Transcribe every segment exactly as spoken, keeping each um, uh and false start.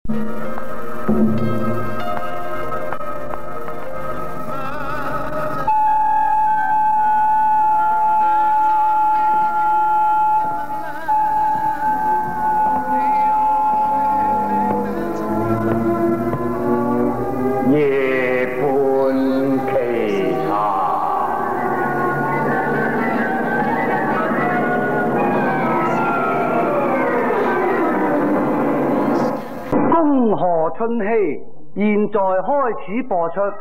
春熙現在開始播出。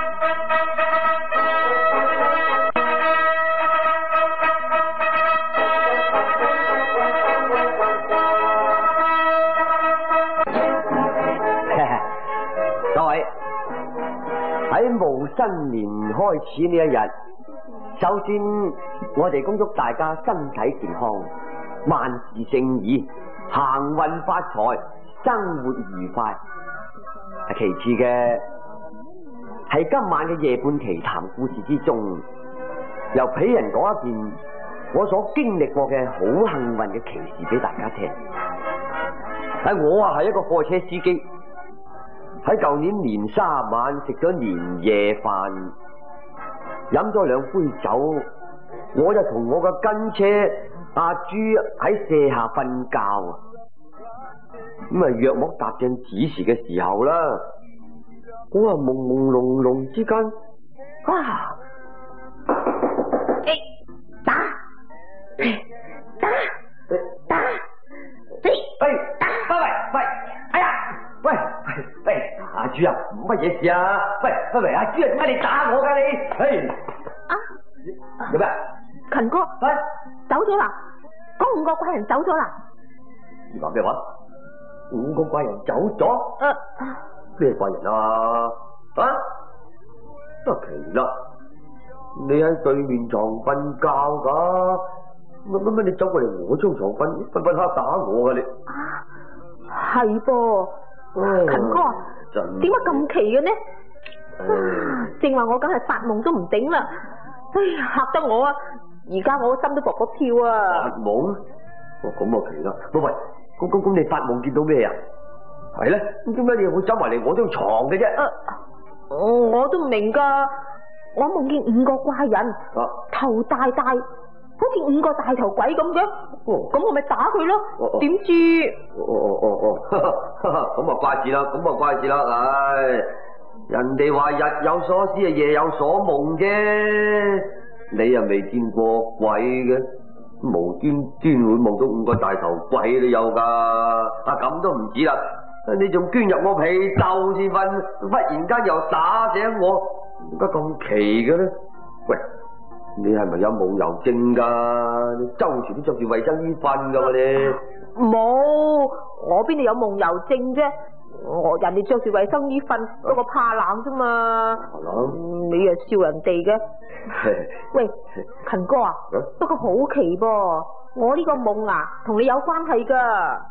各位喺戊申年開始呢一日，首先我哋恭祝大家身體健康，萬事勝意，行運發財，生活愉快。其次嘅喺今晚嘅夜半奇談故事之中，由鄙人講一件我所經歷過嘅好幸運嘅奇事俾大家聽。喺我啊係一個貨車司機，喺舊年年卅晚食咗年夜飯，飲咗兩杯酒，我就同我嘅跟車阿朱喺舍下瞓覺啊。咁啊，約莫踏正子時嘅時候啦，我啊朦朦朧朧之間，啊，誒，打，打，打，誒，打，喂喂喂，哎呀，喂喂，阿朱啊，乜嘢事啊？喂喂喂，阿朱啊，點解你打我噶你？誒，啊，做咩？ 勤哥，喂，走咗啦，嗰五個怪人走咗啦。 你話咩話？五個怪人走咗？誒，咩怪人啊？啊？都奇啦！你喺對面床瞓覺噶，乜乜乜你走過嚟我張床瞓，瞓瞓下打我噶你？ 啊，係噃，勤哥，點解咁奇嘅呢？啊，正話我梗係發夢都唔頂啦，哎呀嚇得我啊！而家我心都搏搏跳啊！ 發夢？哦咁啊奇啦！喂喂。咁咁咁，你發夢見到咩啊？係咧，咁點解你會走埋嚟我張床嘅啫？誒、 啊，我都唔明噶，我夢見五個怪人，啊、頭大大，好似五個大頭鬼咁嘅。哦，咁我咪打佢咯。點、哦、知？ 哦哦哦哦，咁啊怪事啦，咁啊怪事啦，唉，人哋話日有所思啊，夜有所夢啫，你又未見過鬼嘅。無端端會夢到五個大頭鬼都有噶，啊咁都唔止啦，你仲捐入我被竇先瞓，忽然間又打醒我，點解咁奇嘅咧？喂，你係咪有夢遊症噶？你周時都着住衛生衣瞓噶你？ 冇，我邊度有夢遊症啫？我人哋着住衛生衣瞓，不過怕冷啫嘛。怕冷？你又笑人哋嘅？喂，勤哥啊，不過好奇噃，我呢個夢啊，同你有關係噶。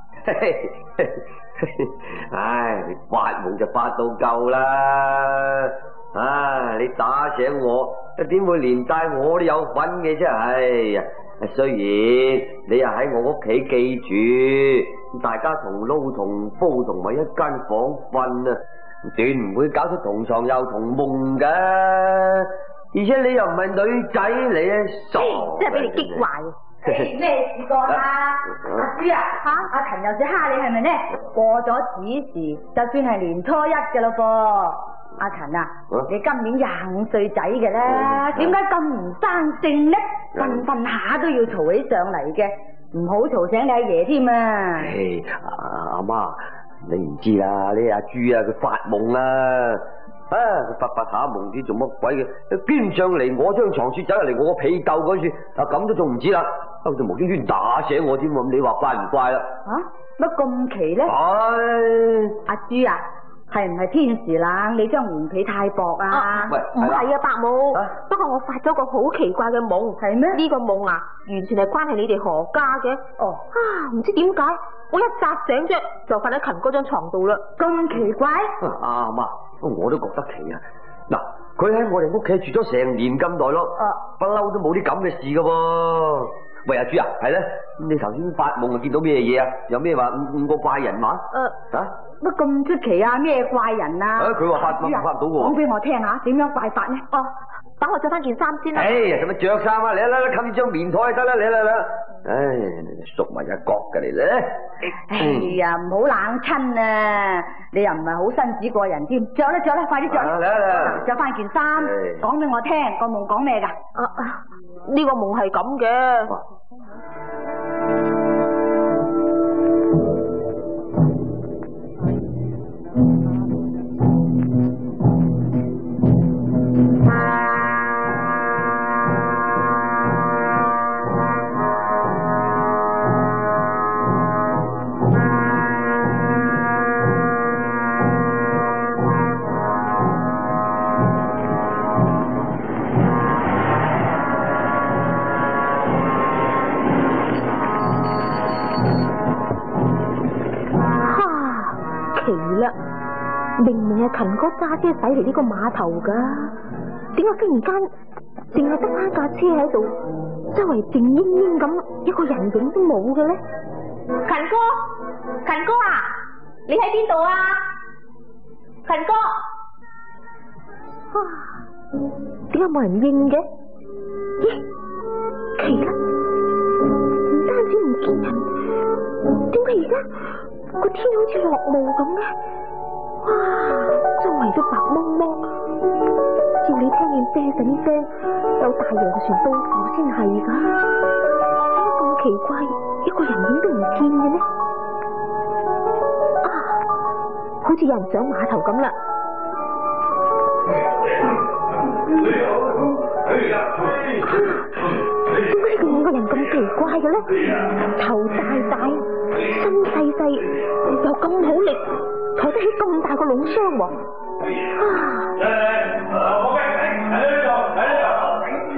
唉，你發夢就發到夠啦。唉，你打醒我，點會連帶我都有份嘅啫？唉呀，雖然你又喺我屋企記住，大家同撈同煲同埋一間房瞓啊，斷唔會搞出同床又同夢噶。而且你又唔係女仔嚟啊，傻！ 真係俾你激壞。 誒，咩事過啊？阿朱啊，吓阿勤又想蝦你係咪呢？過咗子時，就算係年初一嘅咯噃。阿勤啊，你今年廿五歲仔嘅啦，點解咁唔生性呢？瞓瞓下都要嘈起上嚟嘅，唔好嘈醒你阿爺添啊！ 誒，阿阿媽，你唔知啦，你阿朱啊，佢發夢啦。啊！佢發發下夢啲做乜鬼嘅？捐上嚟我張床處，走入嚟我個被竇嗰處，啊咁都仲唔知啦！啊，就無端端打醒我添喎！你話怪唔怪啦？ 吓，乜咁奇咧？ 唉， 阿朱啊，係唔係天時冷？你張棉被太薄啊？ 喂，唔係啊，伯母。不過我發咗個好奇怪嘅夢。係咩？呢個夢啊，完全係關係你哋何家嘅。哦。啊，唔知點解，我一扎醒啫，就瞓喺勤哥張床度啦。 咁奇怪？ 阿媽。我都覺得奇啊！嗱，佢喺我哋屋企住咗成年咁耐咯，不嬲都冇啲咁嘅事噶噃。 喂，阿豬啊，係咧，你頭先發夢啊見到咩嘢啊？有咩話五五個怪人嘛？誒，啊， 乜咁出奇啊？咩怪人啊？ 誒，佢話發夢發唔到喎。 講俾我聽下，點樣怪法呢？ 哦，等我着翻件衫先啦。 哎呀，使乜着衫啊？嚟啦啦，冚住張棉台就得啦，嚟啦啦。唉，縮埋一角㗎你咧。 哎呀，唔好冷親啊！你又唔係好紳士過人添，着啦着啦，快啲着啦！ 嚟啦， 着翻件衫，講俾我聽，個夢講咩㗎？ 啊啊，呢個夢係咁嘅。明明係勤哥揸車駛嚟呢個碼頭噶，點解忽然間淨係得翻架車喺度，周圍靜英英咁，一個人影都冇嘅咧？勤哥，勤哥啊，你喺邊度啊？勤哥，啊，點解冇人應嘅？咦，奇啦，唔單止唔見人，點解而家個天好似落霧咁嘅？哇！周圍都白蒙蒙，照你聽見啤緊聲，有大洋船到埠先係噶。點解咁奇怪，一個人影都唔見嘅呢？啊，好似有人上碼頭咁啦。點解呢五個人咁奇怪嘅咧？頭大大，身細細，又咁好力。抬得起咁大個籠箱喎！啊！我嘅喺呢度，喺呢度，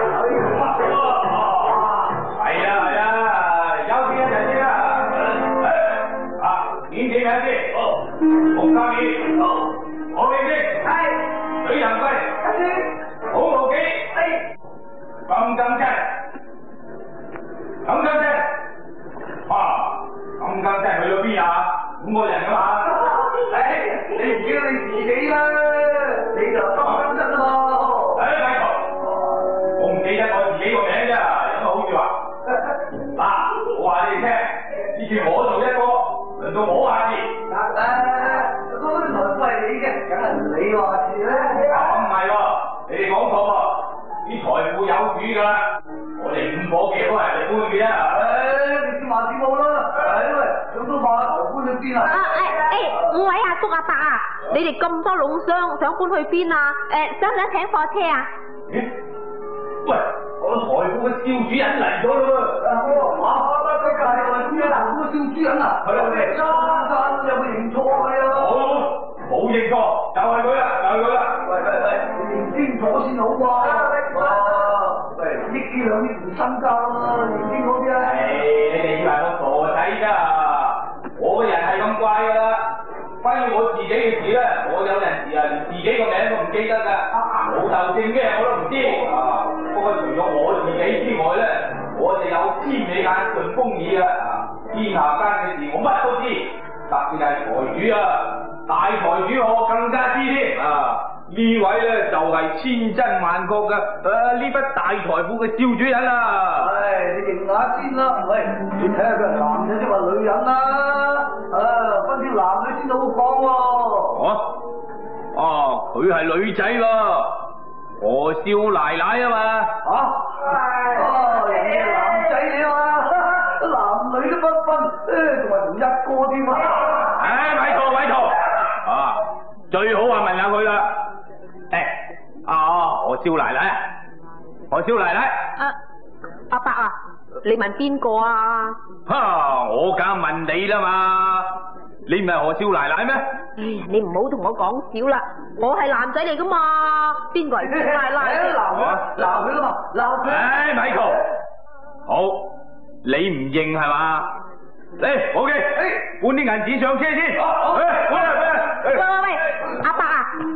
係啊係啊，休息一陣先啦。誒，啊，點幾名先？好，紅三二，好，我俾先，係，水人貴，一好無幾，係，咁真真，咁真真，啊，咁真真去咗邊啊？五個人噶嘛？你唔記得你自己啦，你就當真真咯。誒，咪錯，我唔記得我自己個名啫，有乜好處啊？嗱，我話你哋聽，呢次我做一個，輪到我話事。誒，嗰啲台都係你嘅，梗係你話事啦。咁唔係喎，你哋講錯喎，啲財富有主噶啦，我哋五伙幾多人嚟搬嘅啫。誒，你先話事冇啦。誒，喂，咁都碼頭搬去邊啊？誒，五位阿叔阿伯啊，你哋咁多籠箱，想搬去邊啊？誒，想唔想請貨車啊？咦？喂，我財富嘅少主人嚟咗啦喎！馬哈巴佢係財富嘅南富嘅少主人啊！係啊，咩？山山有冇認錯佢啊？好，冇認錯，就係佢啦，就係佢啦！喂喂喂，你認清楚先好喎！哇！喂，億幾兩億唔身家啦，認清楚啲啊！你哋以為我傻仔㗎？我個人係咁怪㗎啦！關於我自己嘅事咧，我有陣時啊，連自己個名都唔記得㗎，老豆姓咩我都唔知啊。不過除咗我自己之外咧，我就有千里眼順風耳啊！天下間嘅事我乜都知，特別係財主啊，大財主我更加知添啊！呢位咧就係千真萬確嘅誒呢筆大財富嘅少主人啦！唉，你認下先啦，喂，你睇下佢係男人定話女人啦？啊，分清男女先好講喎。哦，哦，佢係女仔喎，何少奶奶啊嘛。啊，哦，人哋係男仔嚟啊嘛，男女都不分，誒，仲係同一個添啊！唉，咪錯咪錯，啊，最好啊問下佢啦。誒，啊，何少奶奶，何少奶奶。啊，阿伯啊，你問邊個啊？哈，我梗問你啦嘛，你唔係何少奶奶咩？哎呀，你唔好同我講笑啦，我係男仔嚟噶嘛，邊個係少奶奶？鬧佢，鬧佢啦嘛，鬧佢。唉，咪錯，好，你唔認係嘛？嚟，OK，誒，搬啲銀紙上車先。好，誒，搬啦，搬啦。喂喂喂，阿伯啊，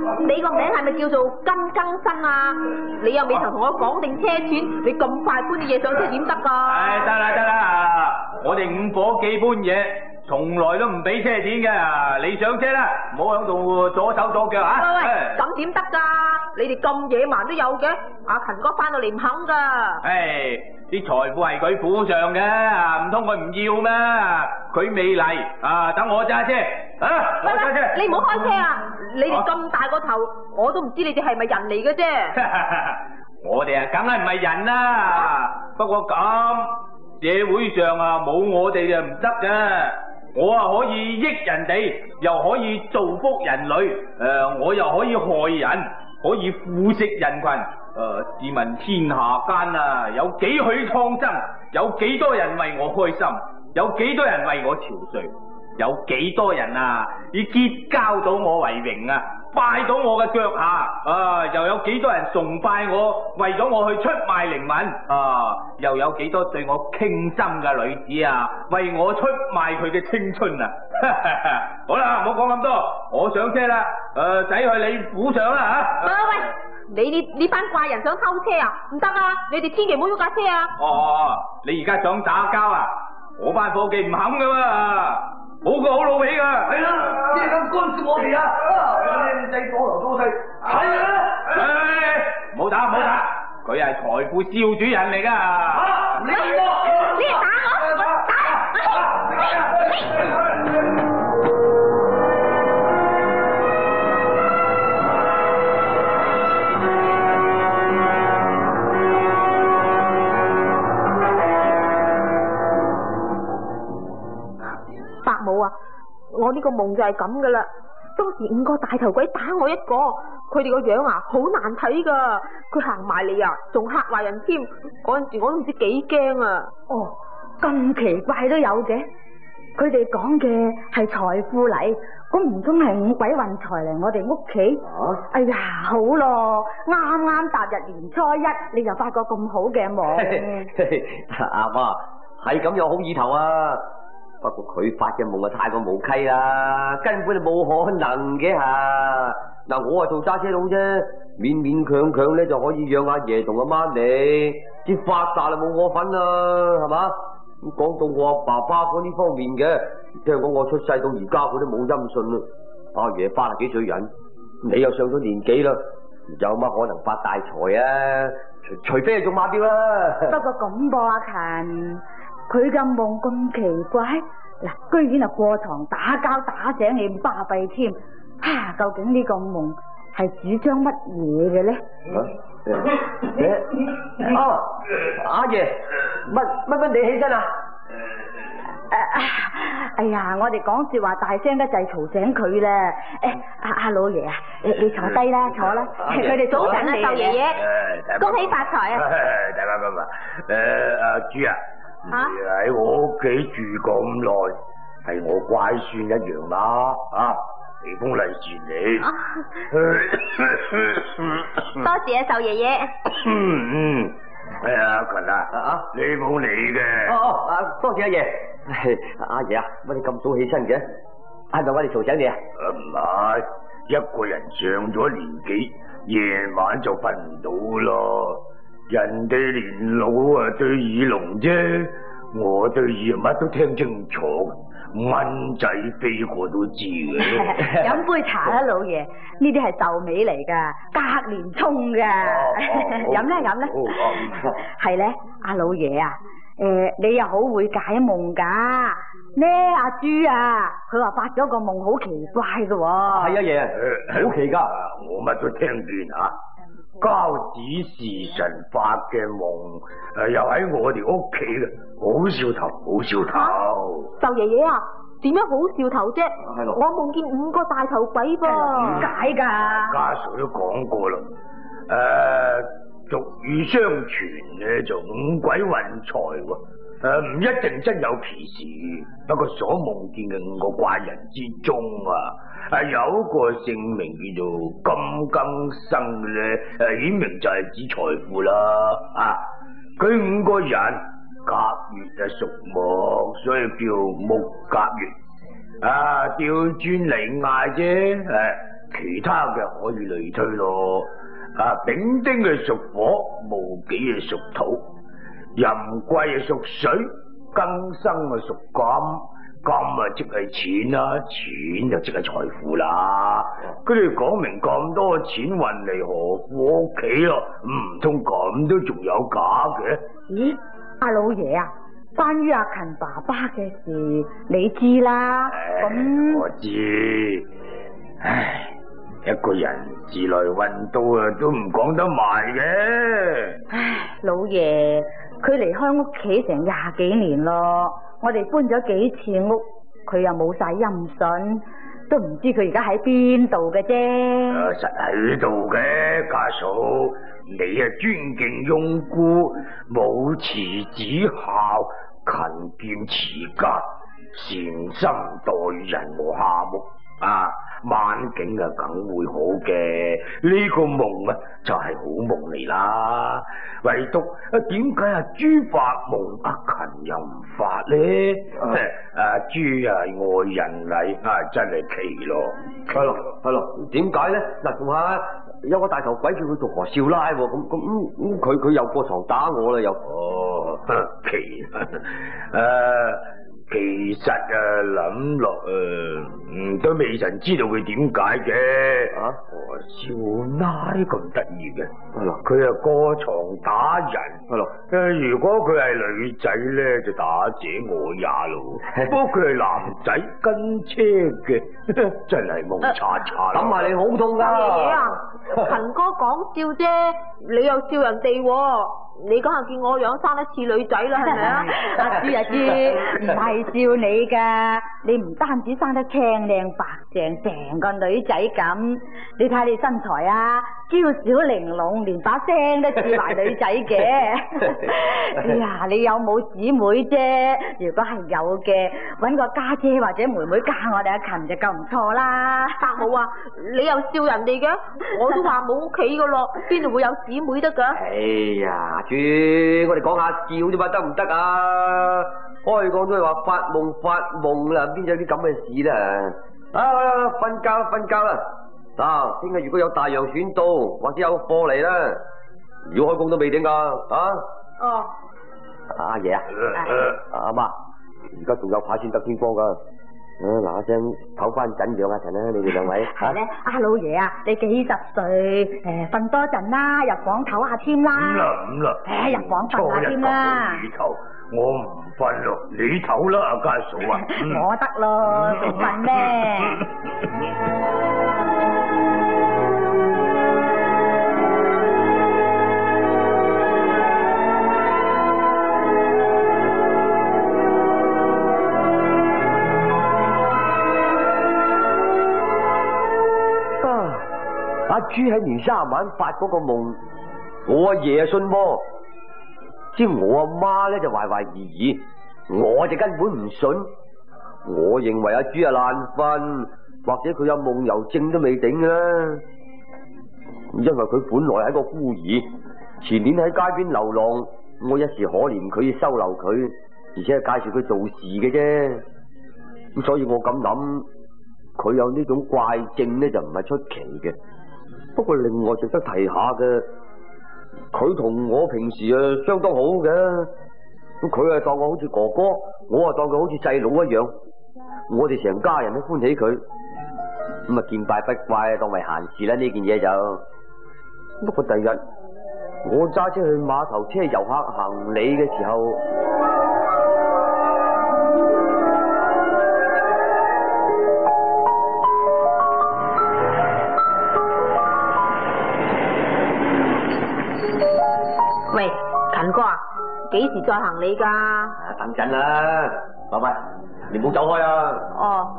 你個名係咪叫做金更新啊？你又未曾同我講定車錢，你咁快搬啲嘢上車點得噶？ 唉，得啦得啦，我哋五伙計搬嘢，從來都唔俾車錢嘅。你上車啦，唔好喺度左手左腳啊！ 喂喂，咁點得噶？你哋咁野蠻都有嘅，阿勤哥翻到嚟唔肯噶。 唉，啲財富係佢府上嘅，唔通佢唔要咩？佢未嚟啊，等我揸車啊！ 喂我揸車。 喂，你唔好開車啊！你哋咁大個頭，我都唔知你哋係咪人嚟嘅啫。 我哋啊，梗係唔係人啦。不過咁，社會上啊冇我哋就唔得嘅。我啊可以益人哋，又可以造福人類。誒，我又可以害人，可以腐蝕人群。誒，試問天下間啊，有幾許蒼生？有幾多人為我開心？有幾多人為我憔悴？有幾多人啊，以結交到我為榮啊，拜到我嘅腳下啊，又有幾多人崇拜我，為咗我去出賣靈魂啊，又有幾多對我傾心嘅女子啊，為我出賣佢嘅青春啊！好啦，唔好講咁多，我上車啦，誒，仔去你府上啦吓。 喂喂，你呢呢班怪人想偷車啊？唔得啊！你哋千祈唔好喐架車啊！ 哦，你而家想打交啊？我班伙計唔肯噶嘛。好過好老味噶，係啦，即係咁干涉我哋啊！靚仔多頭多勢，係啊！唔好打唔好打，佢係財富少主人嚟噶。 你你打我，我打！伯母啊，我呢個夢就係咁噶啦。當時五個大頭鬼打我一個，佢哋個樣啊好難睇噶。佢行埋嚟啊，仲嚇壞人添。嗰陣時我都唔知幾驚啊。 哦，咁奇怪都有嘅。佢哋講嘅係財富嚟，咁唔通係五鬼運財嚟我哋屋企？ 啊、 哎呀，好咯，啱啱踏入年初一，你就發個咁好嘅夢。 阿媽係咁有好意頭啊！不過佢發嘅夢啊太過無稽啦，根本就冇可能嘅吓。嗱，我係做揸車佬啫，勉勉強強咧就可以養阿爺同阿媽你，至發達啦冇我份啊，係嘛？咁講到我阿爸爸嗰呢方面嘅，聽講我出世到而家佢都冇音訊啦。阿爺八十幾歲人，你又上咗年紀啦，有乜可能發大財啊？除除非係做馬標啦。 不過咁噃，阿勤。佢嘅夢咁奇怪，嗱，居然係過床打交打醒你巴閉添，哈！究竟呢個夢係主張乜嘢嘅咧？ 哦，阿爺，乜乜乜你起身啊？ 哎呀，我哋講說話大聲得滯，嘈醒佢啦！誒，阿阿老爺啊，你你坐低啦，坐啦。佢哋早晨啊，壽爺爺，恭喜發財啊！ 大家咁啊，誒，阿豬啊。你喺我屋企住咁耐，係我乖孫一樣啦，啊！俾封利是你。 多謝啊，壽爺爺。 嗯嗯，哎呀，勤啊，啊，呢封你嘅。 哦哦，啊，多謝阿爺。阿爺啊，乜你咁早起身嘅？係咪我哋嘈醒你啊？ 唔係，一個人上咗年紀，夜晚就瞓唔到咯。人哋年老啊對耳聾啫，我對耳乜都聽清楚，蚊仔飛過都知嘅。 飲杯茶啦，老爺，呢啲係壽尾嚟噶，隔年沖噶。飲啦飲啦。係咧，阿老爺啊，誒，你又好會解夢噶。呢阿豬啊，佢話發咗個夢好奇怪噶。係啊爺，好奇噶， 我乜都聽見啊。交子時辰發嘅夢，誒，又喺我哋屋企嘅，好笑頭，好笑頭。 壽爺爺啊，點樣好笑頭啫？ 係咯， 我夢見五個大頭鬼噃。 點解噶？ 家嫂都講過啦，誒，俗語相傳咧就五鬼運財喎，誒，唔一定真有其事，不過所夢見嘅五個怪人之中啊。啊，有一個姓名叫做金更生咧，誒，顯明就係指財富啦。啊，佢五個人甲月啊屬木，所以叫木甲月。啊，調轉嚟嗌啫，誒， 其他嘅可以類推咯。啊，丙丁嘅屬火，戊己嘅屬土，壬癸嘅屬水，庚申嘅屬金。金啊，即係錢啦，錢就即係財富啦。佢哋講明咁多錢運嚟何苦屋企咯？唔通咁都仲有假嘅？ 咦，阿老爺啊，關於阿勤爸爸嘅事，你知啦。咁我知。唉，一個人自來運到啊，都唔講得埋嘅。 唉，老爺，佢離開屋企成廿幾年咯。我哋搬咗幾次屋，佢又冇晒音訊，都唔知佢而家喺邊度嘅啫。 誒，實喺度嘅，家嫂，你啊尊敬庸姑，母慈子孝，勤儉持家，善心待人和下目啊，晚景啊梗會好嘅。呢、這個夢啊就係好夢嚟啦。唯獨啊，點解阿豬發夢，阿勤又唔發咧？阿豬啊，愛人禮啊，真係奇咯。 係咯，係咯，點解咧？嗱，同下有個大頭鬼叫佢做何少拉喎，咁咁咁佢佢又過床打我啦又。 哦，奇誒。其實啊，諗落誒，嗯，都未人知道佢點解嘅。啊，何少奶咁得意嘅，係咯，佢啊過床打人，係咯。誒，如果佢係女仔咧，就打者我也咯。不過佢係男仔跟車嘅，真係蒙查查。 諗下你好痛噶。 爺爺啊，勤哥講笑啫，你又笑人哋喎。你梗係見我樣生得似女仔啦，係咪啊？ 阿豬阿豬，唔係笑你噶，你唔單止生得青靚白淨，成個女仔咁。你睇你身材啊，嬌小玲瓏，連把聲都似埋女仔嘅。哎呀，你有冇姊妹啫？如果係有嘅，搵個家姐或者妹妹嫁我哋阿勤就夠唔錯啦。 伯母啊，你又笑人哋嘅，我都話冇屋企噶咯，邊度會有姊妹得噶？ 哎呀！我哋講下笑啫嘛，得唔得啊？開講都係話發夢發夢啦，邊有啲咁嘅事啦？啊，瞓覺啦，瞓覺啦！嗱，聽日如果有大洋選到，或者有貨嚟啦，如果開工都未定噶，啊？ 哦。 阿爺啊，阿媽，而家仲有排先得天光噶。啊，嗱一聲唞翻陣養下陣啦，你哋兩位。 係咧，阿老爺啊，你幾十歲，誒，瞓多陣啦，入房唞下添啦。 咁啦咁啦， 誒，入房瞓下添啦。 你唞，我唔瞓咯，你唞啦，阿家嫂啊。 我得咯，仲瞓咩？ 阿豬喺年卅晚發嗰個夢，我阿爺啊信噃，即係我阿媽咧就懷懷疑疑，我就根本唔信。我認為阿豬啊爛瞓，或者佢有夢遊症都未定啊。因為佢本來係個孤兒，前年喺街邊流浪，我一時可憐佢收留佢，而且係介紹佢做事嘅啫。咁所以我咁諗，佢有呢種怪症咧就唔係出奇嘅。不過另外值得提下嘅，佢同我平時啊相當好嘅，咁佢啊當我好似哥哥，我啊當佢好似細佬一樣，我哋成家人都歡喜佢，咁啊見怪不怪，當為閒事啦呢件嘢就。不過第日我揸車去碼頭車遊客行李嘅時候， 喂，勤哥啊，幾時再行李噶？ 啊，等陣啦，拜拜，你唔好走開啊！ 哦，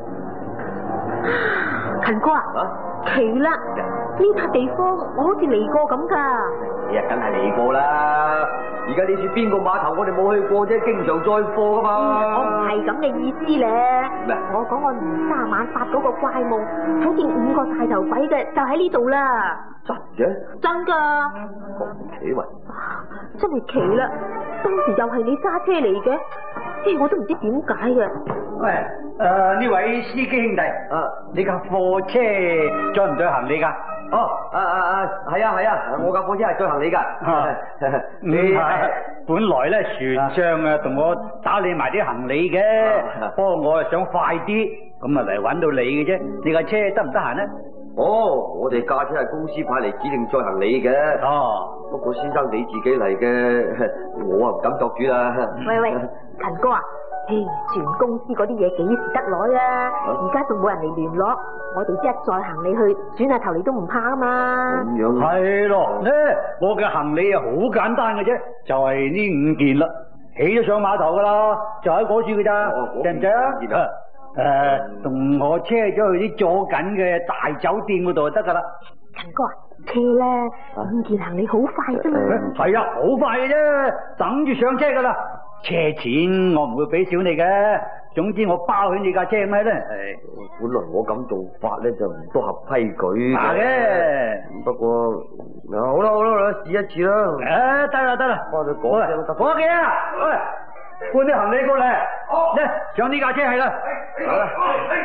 勤哥啊，奇啦，呢笪地方我好似嚟過咁噶。 你啊，梗係嚟過啦！而家呢處邊個碼頭我哋冇去過啫，經常載貨噶嘛。 我唔係咁嘅意思咧， 咩？ 我講我年卅晚發嗰個怪夢，睇見五個大頭鬼嘅，就喺呢度啦。 真嘅？ 真噶。 咁奇喎！ 真係奇啦！當時又係你揸車嚟嘅， 車我都唔知點解嘅。 喂，誒呢位司機兄弟， 啊， 你架貨車載唔載行李㗎？ 哦，啊啊啊，係啊係啊，我架貨車係載行李㗎。 你係本來咧船上啊同我打理埋啲行李嘅，不過我啊想快啲，咁啊嚟揾到你嘅啫。你架車得唔得閒咧？ 哦，我哋架車係公司派嚟指定載行李嘅。 哦， 不過先生你自己嚟嘅，我啊唔敢作主啦。 喂喂，勤哥啊，誒，船公司嗰啲嘢幾時得攞啊？而家仲冇人嚟聯絡，我哋一載行李去，轉下頭你都唔怕啊嘛。 咁樣係咯，咧我嘅行李啊好簡單嘅啫，就係呢五件啦，起咗上碼頭噶啦，就喺嗰處嘅咋，制唔制啊？誒，同我車咗去啲坐緊嘅大酒店嗰度就得噶啦。 勤哥啊，車咧五件行李好快啫嘛。 係啊，好快嘅啫，等住上車噶啦。車錢我唔會俾少你嘅，總之我包起你架車咪咧。 本來我咁做法咧就唔多合規矩嘅。 嘅，不過嗱好啦好啦好啦，試一次啦。 誒，得啦得啦， 幫你講聲得。 伙計啊，喂！搬啲行李過嚟，嚟上呢架車係啦。好啦。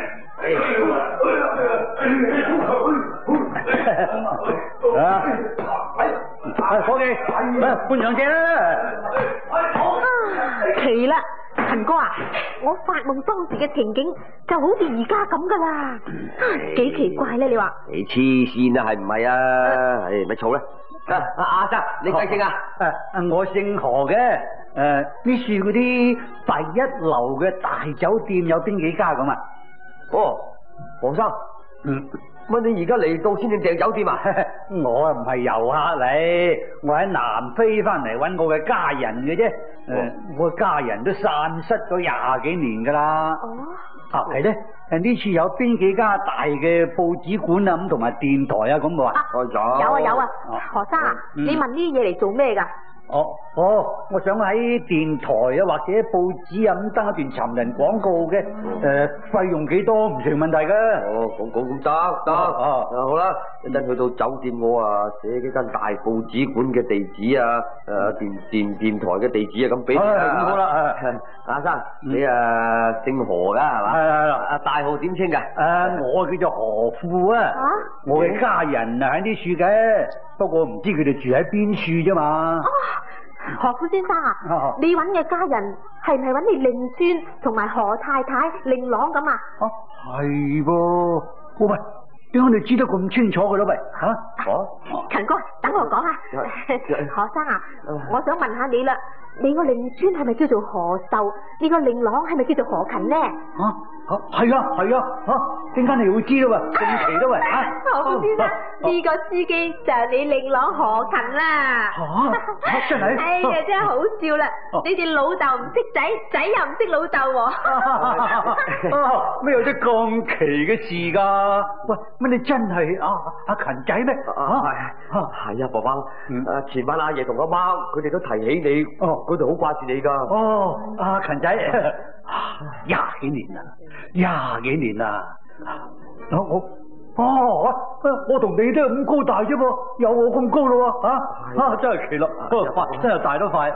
啊！係伙計，搬上車啦。 奇啦，勤哥啊，我發夢當時嘅情景就好似而家咁噶啦，幾奇怪咧？你話？ 你黐線啊，係唔係啊？唉，咪嘈啦！啊阿阿生，你貴姓啊？ 誒，我姓何嘅。誒，呢處嗰啲第一流嘅大酒店有邊幾家咁啊？ 哦，黃生， 嗯， 乜你而家嚟到先至訂酒店啊？ 我啊唔係遊客嚟，我喺南非翻嚟揾我嘅家人嘅啫。誒、哦，我嘅家人都散失咗廿幾年噶啦。哦，啊係咧，誒呢處有邊幾家大嘅報紙館啊咁同埋電台啊咁喎？ 啊，有有啊有啊，何生啊，嗯、你問呢啲嘢嚟做咩噶？ 哦哦，我想喺電台啊或者報紙啊咁登一段尋人廣告嘅，誒費用幾多唔成問題噶。 哦，講講咁得得，啊好啦，一陣去到酒店我啊寫幾間大報紙館嘅地址啊，誒電電電台嘅地址啊咁俾你。咁好啦，阿生你啊姓何噶係嘛？係係啦，啊大號點稱噶？ 誒我叫做何富啊，我嘅家人啊喺呢處嘅，不過唔知佢哋住喺邊處啫嘛。 何富先生啊，哦、你揾嘅家人係唔係揾你令孫同埋何太太、令郎咁啊？哦， 係噃，喂，點解你知得咁清楚嘅咯？喂，吓、啊， 勤哥，等我講下，何生啊，我想問下你啦，你個令孫係咪叫做何壽？你個令郎係咪叫做何勤呢？ 啊啊，係啊係啊，吓，點解你會知道啊？咁奇都喂， 何富先生，呢個司機就係你令郎何勤啦。 吓，真係？ 哎呀，真係好笑啦！你哋老豆唔識仔，仔又唔識老豆喎。 咩有啲咁奇嘅事噶？喂，乜你真係阿阿勤仔咩？ 係係啊，爸爸，誒前晚阿爺同阿媽佢哋都提起你，佢哋好掛住你噶。哦， 阿勤仔，廿幾年啦。廿幾年啦，我我哦，我同你都係咁高大啫噃，有我咁高咯喎，啊啊真係奇啦，真係大得快。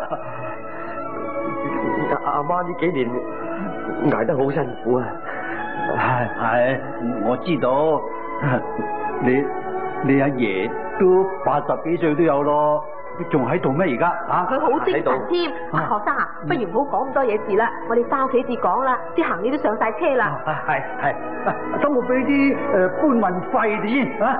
阿阿媽呢幾年捱得好辛苦啊， 係係，我知道，你你阿爺都八十幾歲都有咯。仲喺度咩而家？啊， 佢好精神添。啊，學生啊，不如唔好講咁多嘢事啦，我哋翻屋企至講啦。啲行李都上晒車啦。 係係，等我俾啲誒搬運費你先啊。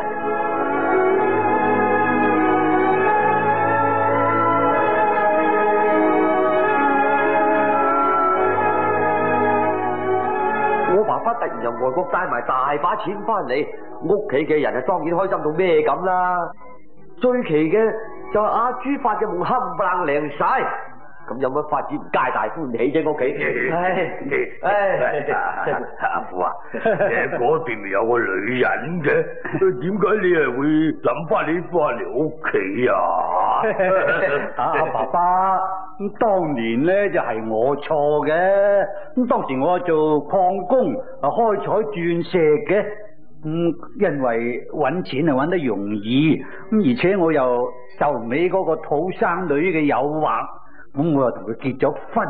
我爸爸突然由外國帶埋大把錢翻嚟，屋企嘅人啊當然開心到咩咁啦。最奇嘅就係阿朱發嘅夢冚唪唥靚晒，咁有乜法子唔皆大歡喜啫？屋企，唉唉，阿父啊， 嗰邊咪有個女人嘅，點解你係會諗翻你翻嚟屋企啊？ 阿爸爸，咁當年咧就係我錯嘅，咁當時我做礦工啊，開採鑽石嘅。嗯，因為揾錢係揾得容易，咁而且我又受唔起嗰個土生女嘅誘惑，咁我又同佢結咗婚。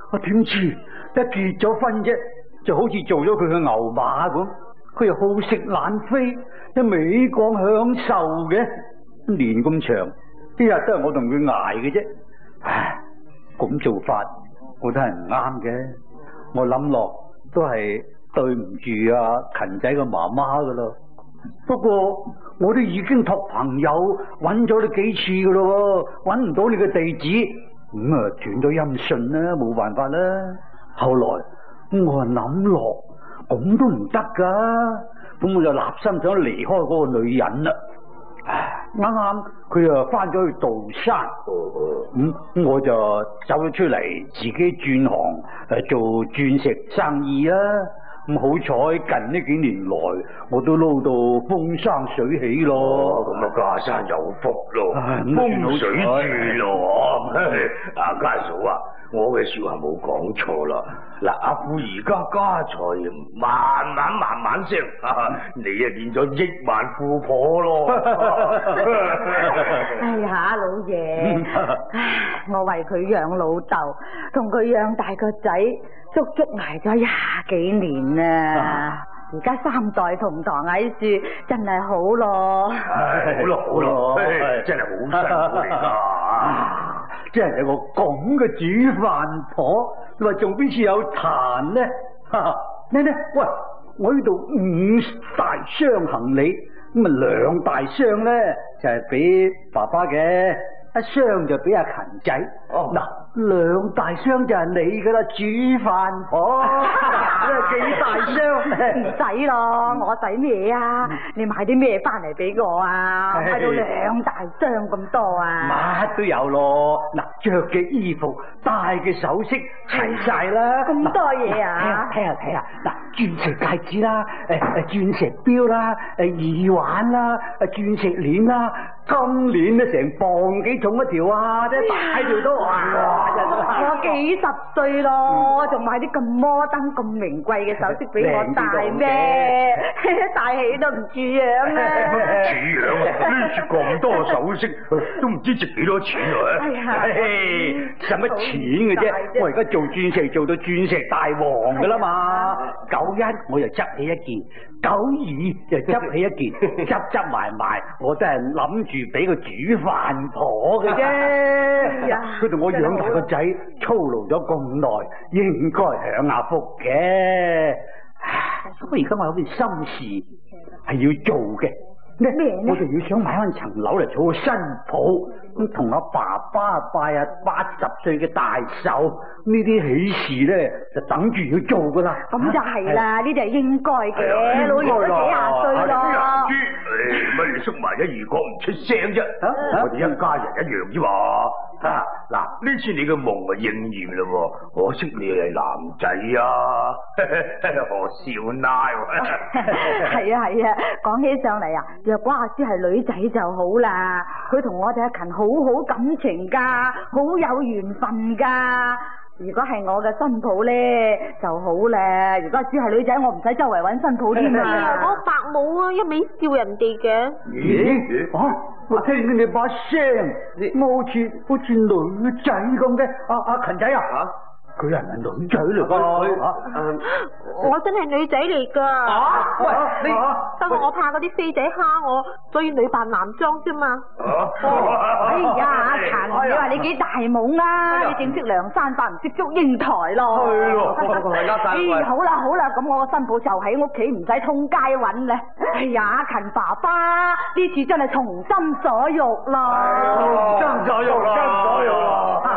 我點知一結咗婚啫，就好似做咗佢嘅牛馬咁，佢又好食懶飛，一味講享受嘅，年咁長，呢日都係我同佢捱嘅啫。唉，咁做法我都係唔啱嘅，我諗落都係對唔住啊勤仔嘅媽媽噶啦。不過我都已經託朋友揾咗你幾次噶咯，揾唔到你嘅地址，咁啊斷咗音訊啦，冇辦法啦。後來我啊諗落，咁都唔得噶，咁我就立心想離開嗰個女人啦。唉，啱啱佢啊翻咗去道山，咁、嗯、我就走咗出嚟，自己轉行誒做鑽石生意啦。咁好彩近呢幾年來，我都撈到風生水起咯。 咁啊家山有福咯，風水住咯。阿家嫂啊，我嘅說話冇講錯啦。嗱，阿富而家家財慢慢慢慢升，你啊變咗億萬富婆咯。 哎呀，老爺，唉，我為佢養老豆，同佢養大個仔。足足挨咗廿幾年啦，而家三代同堂喺樹，真係好咯。 好咯好咯，真係好辛苦嚟噶。 真係有個咁嘅煮飯婆，你話仲邊處有彈呢？呢呢，喂，我呢度五大箱行李，咁啊兩大箱咧就係俾爸爸嘅，一箱就俾阿勤仔。哦，嗱。兩大箱就係你噶啦，煮飯婆，幾大箱？ 唔使咯，我使咩啊？你買啲咩翻嚟俾我啊？買到兩大箱咁多啊？ 乜都有咯，嗱，着嘅衣服、戴嘅首飾齊晒啦。 咁多嘢啊？ 睇下睇下，嗱，鑽石戒指啦，誒誒，鑽石錶啦，誒耳環啦，誒鑽石鏈啦，金鏈咧成磅幾重一條啊，即係大條都哇！ 我幾十歲咯，仲買啲咁摩登、咁名貴嘅首飾俾我戴咩？戴起都唔似樣咧。 似樣啊！呢處咁多首飾，都唔知值幾多錢啊！ 使乜錢嘅啫？我而家做鑽石做到鑽石大王噶啦嘛！九一我又執起一件，九二又執起一件，執執埋埋，我都係諗住俾個煮飯婆嘅啫。佢同我養大個仔操勞咗咁耐，應該享下福嘅。咁我而家我有件心事係要做嘅，咩咧？我就要想買翻層樓嚟做個新抱，咁同阿爸爸拜阿八十歲嘅大壽，呢啲喜事咧就等住要做噶啦。咁就係啦，呢啲係應該嘅，老爺都幾廿歲咯。 乜你縮埋一二講唔出聲啫？我哋一家人一樣啫嘛。啊，嗱，呢次你嘅夢啊應驗啦，可惜你係男仔啊，何少奶？ 係啊係啊，講起上嚟啊，若果阿叔係女仔就好啦，佢同我哋阿勤好好感情噶，好有緣分噶。如果係我嘅新抱咧就好啦，如果阿叔係女仔，我唔使周圍揾新抱添啊。 我伯母啊，一味笑人哋嘅。 咦？啊！我聽見你把聲，好似好似女仔咁嘅。阿阿勤仔啊，佢係咪女仔嚟噶？ 我真係女仔嚟噶。啊！喂，你不過我怕嗰啲飛仔蝦我，所以女扮男裝啫嘛。 哎呀，阿勤，你話你幾大懵啊？你正識梁山伯，唔識祝英台咯。 係咯， 咦，好啦好啦，咁我個新抱就喺屋企，唔使通街揾啦。哎呀，阿勤爸爸，呢次真係從心所欲啦。 從心所欲啦，從心所欲啦。